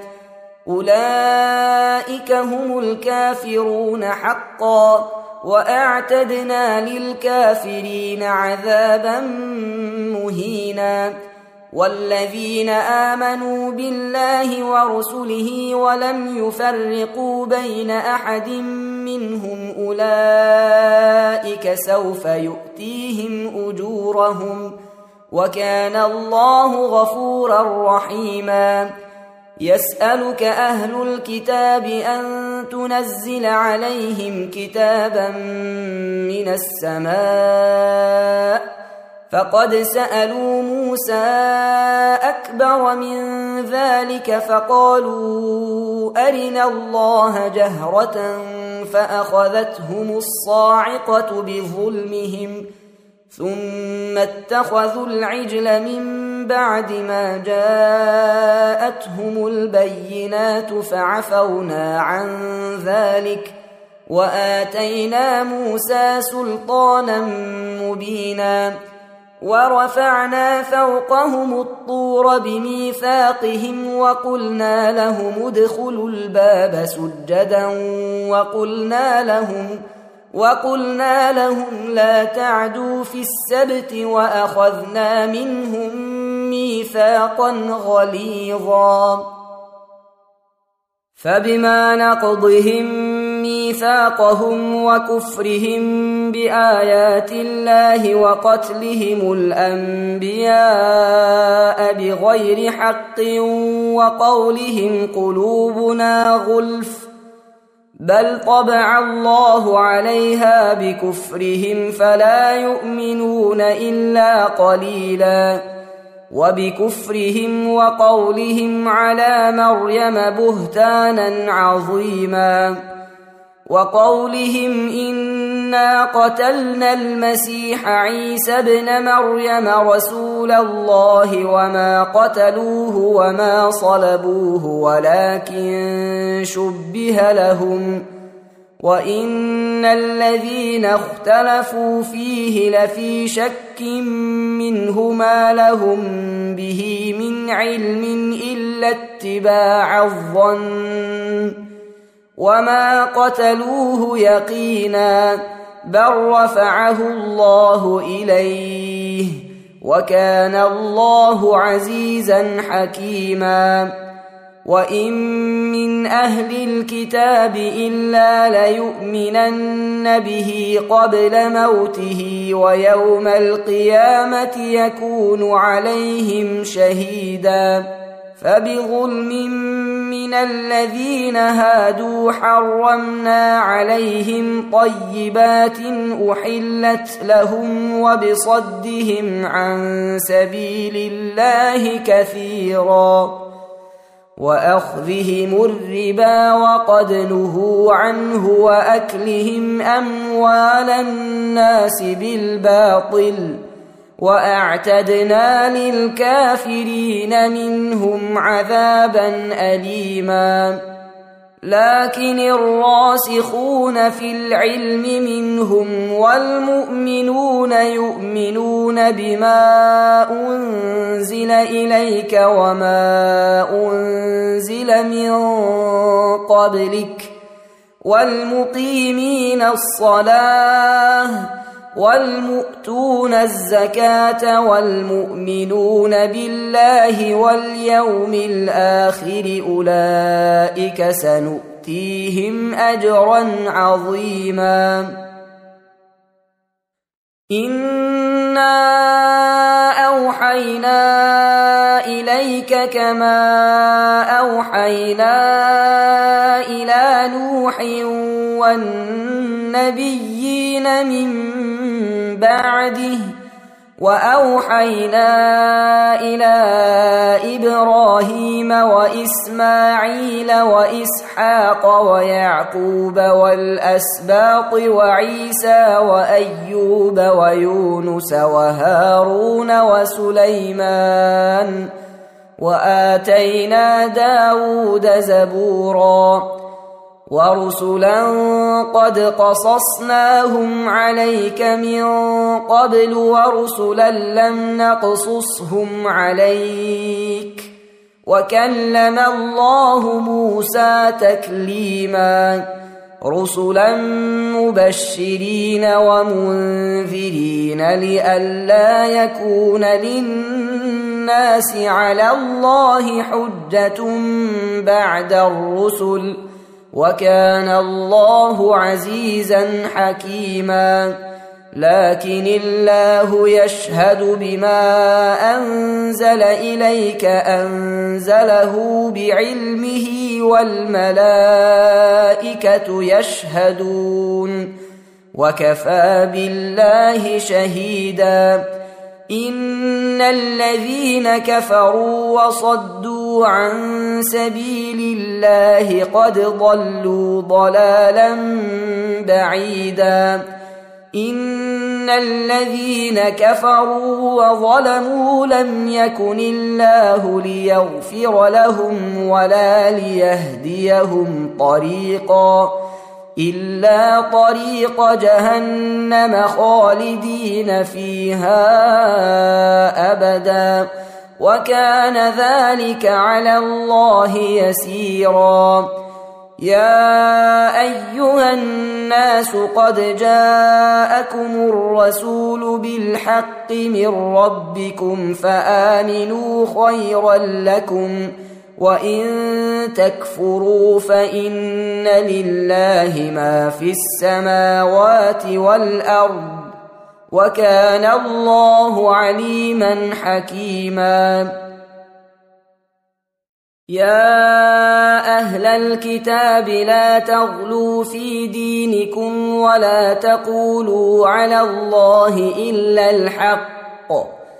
أولئك هم الكافرون حقا وأعتدنا للكافرين عذابا مهينا. والذين آمنوا بالله ورسله ولم يفرقوا بين أحد منهم أولئك سوف يؤتيهم أجورهم وكان الله غفورا رحيما يسألك أهل الكتاب أن تنزل عليهم كتابا من السماء فقد سألوا موسى أكبر من ذلك فقالوا أرنا الله جهرة فأخذتهم الصاعقة بظلمهم ثم اتخذوا العجل من بعد ما جاءتهم البينات فعفونا عن ذلك وآتينا موسى سلطانا مبينا ورفعنا فوقهم الطور بميثاقهم وقلنا لهم ادخلوا الباب سجدا وقلنا لهم لا تعدوا في السبت وأخذنا منهم ميثاقا غليظا فبما نقضهم ميثاقهم وكفرهم بآيات الله وقتلهم الأنبياء بغير حق وقولهم قلوبنا غلف بل طبع الله عليها بكفرهم فلا يؤمنون إلا قليلا وبكفرهم وقولهم على مريم بهتانا عظيما وقولهم إنا قتلنا المسيح عيسى ابن مريم رسول الله وما قتلوه وما صلبوه ولكن شبه لهم وإن الذين اختلفوا فيه لفي شك منه ما لهم به من علم إلا اتباع الظن وما قتلوه يقينا بل رفعه الله إليه وكان الله عزيزا حكيما وإن من أهل الكتاب إلا ليؤمنن به قبل موته ويوم القيامة يكون عليهم شهيدا فبظلم من الذين هادوا حرمنا عليهم طيبات أحلت لهم وبصدهم عن سبيل الله كثيرا وأخذهم الربا وقد نهوا عنه وأكلهم أموال الناس بالباطل وأعتدنا للكافرين منهم عذابا أليما لكن الراسخون في العلم منهم والمؤمنون يؤمنون بما أنزل إليك وما أنزل من قبلك والمقيمين الصلاة والمؤتون الزكاة والمؤمنون بالله واليوم الآخر أولئك سنؤتيهم أجرا عظيما إنا أوحينا إليك كما أوحينا إلى نوح والنبيين من بعده وأوحينا إلى إبراهيم وإسماعيل وإسحاق ويعقوب والأسباط وعيسى وأيوب ويونس وهارون وسليمان وآتينا داود زبورا ورسلا قد قصصناهم عليك من قبل ورسلا لم نقصصهم عليك وكلم الله موسى تكليما رسلا مبشرين ومنذرين لئلا يكون للناس على الله حجة بعد الرسل وكان الله عزيزا حكيما. لكن الله يشهد بما أنزل إليك أنزله بعلمه والملائكة يشهدون وكفى بالله شهيدا. إن الذين كفروا وصدوا عن سبيل الله قد ضلوا ضلالا بعيدا. إن الذين كفروا وظلموا لم يكن الله ليغفر لهم ولا ليهديهم طريقا إلا طريق جهنم خالدين فيها أبدا وكان ذلك على الله يسيرا. يا أيها الناس قد جاءكم الرسول بالحق من ربكم فآمنوا خيرا لكم وإن تكفروا فإن لله ما في السماوات والأرض وكان الله عليما حكيما. يا أهل الكتاب لا تغلوا في دينكم ولا تقولوا على الله إلا الحق.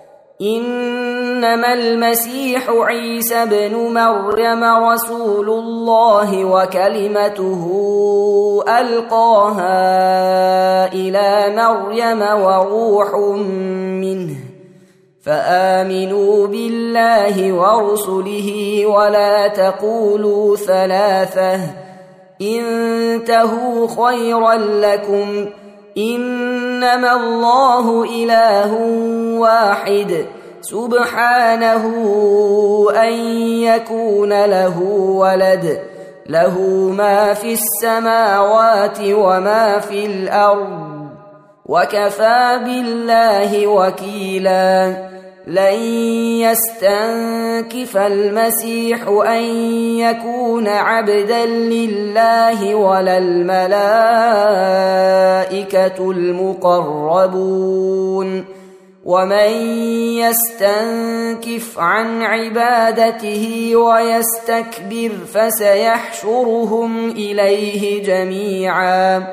إنما المسيح عيسى بن مريم رسول الله وكلمته ألقاها إلى مريم وروح منه فآمنوا بالله ورسله ولا تقولوا ثلاثة انتهوا خيرا لكم إنما الله إله واحد سبحانه أن يكون له ولد له ما في السماوات وما في الأرض وكفى بالله وكيلا. لن يستنكف المسيح أن يكون عبدا لله ولا الملائكة المقربون ومن يستنكف عن عبادته ويستكبر فسيحشرهم إليه جميعا.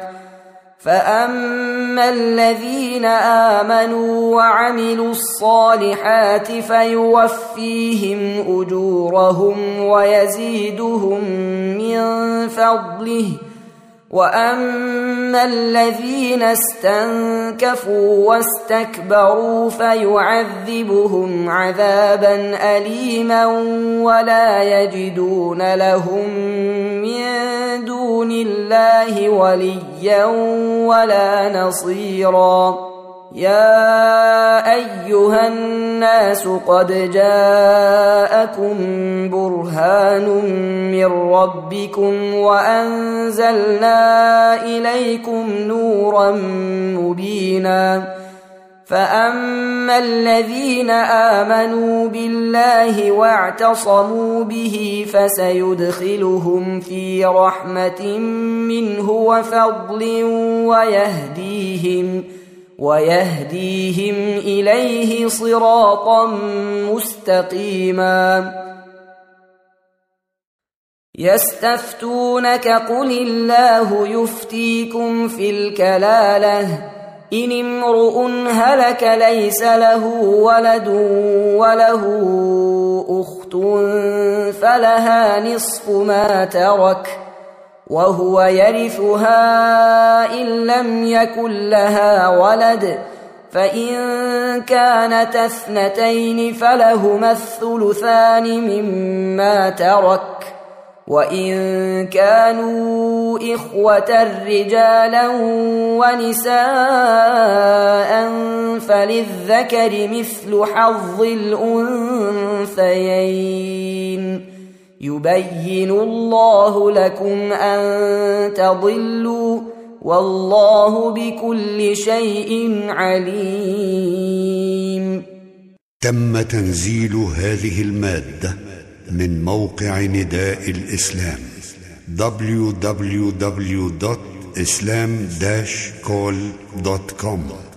فأما الذين آمنوا وعملوا الصالحات فيوفيهم أجورهم ويزيدهم من فضله وأما الذين استنكفوا واستكبروا فيعذبهم عذابا أليما ولا يجدون لهم من دون الله وليا ولا نصيرا. يا أيها الناس قد جاءكم برهان من ربكم وأنزلنا إليكم نورا مبينا. فأما الذين آمنوا بالله واعتصموا به فسيدخلهم في رحمة منه وفضل ويهديهم إليه صراطا مستقيما. يستفتونك قل الله يفتيكم في الكلالة إن امرؤ هلك ليس له ولد وله أخت فلها نصف ما ترك وهو يرثها إن لم يكن لها ولد فإن كانت اثنتين فلهما الثلثان مما ترك وإن كانوا إخوة رجالا ونساء فللذكر مثل حظ الأنثيين يبين الله لكم أن تضلوا والله بكل شيء عليم. تم تنزيل هذه المادة من موقع نداء الإسلام www.islam-call.com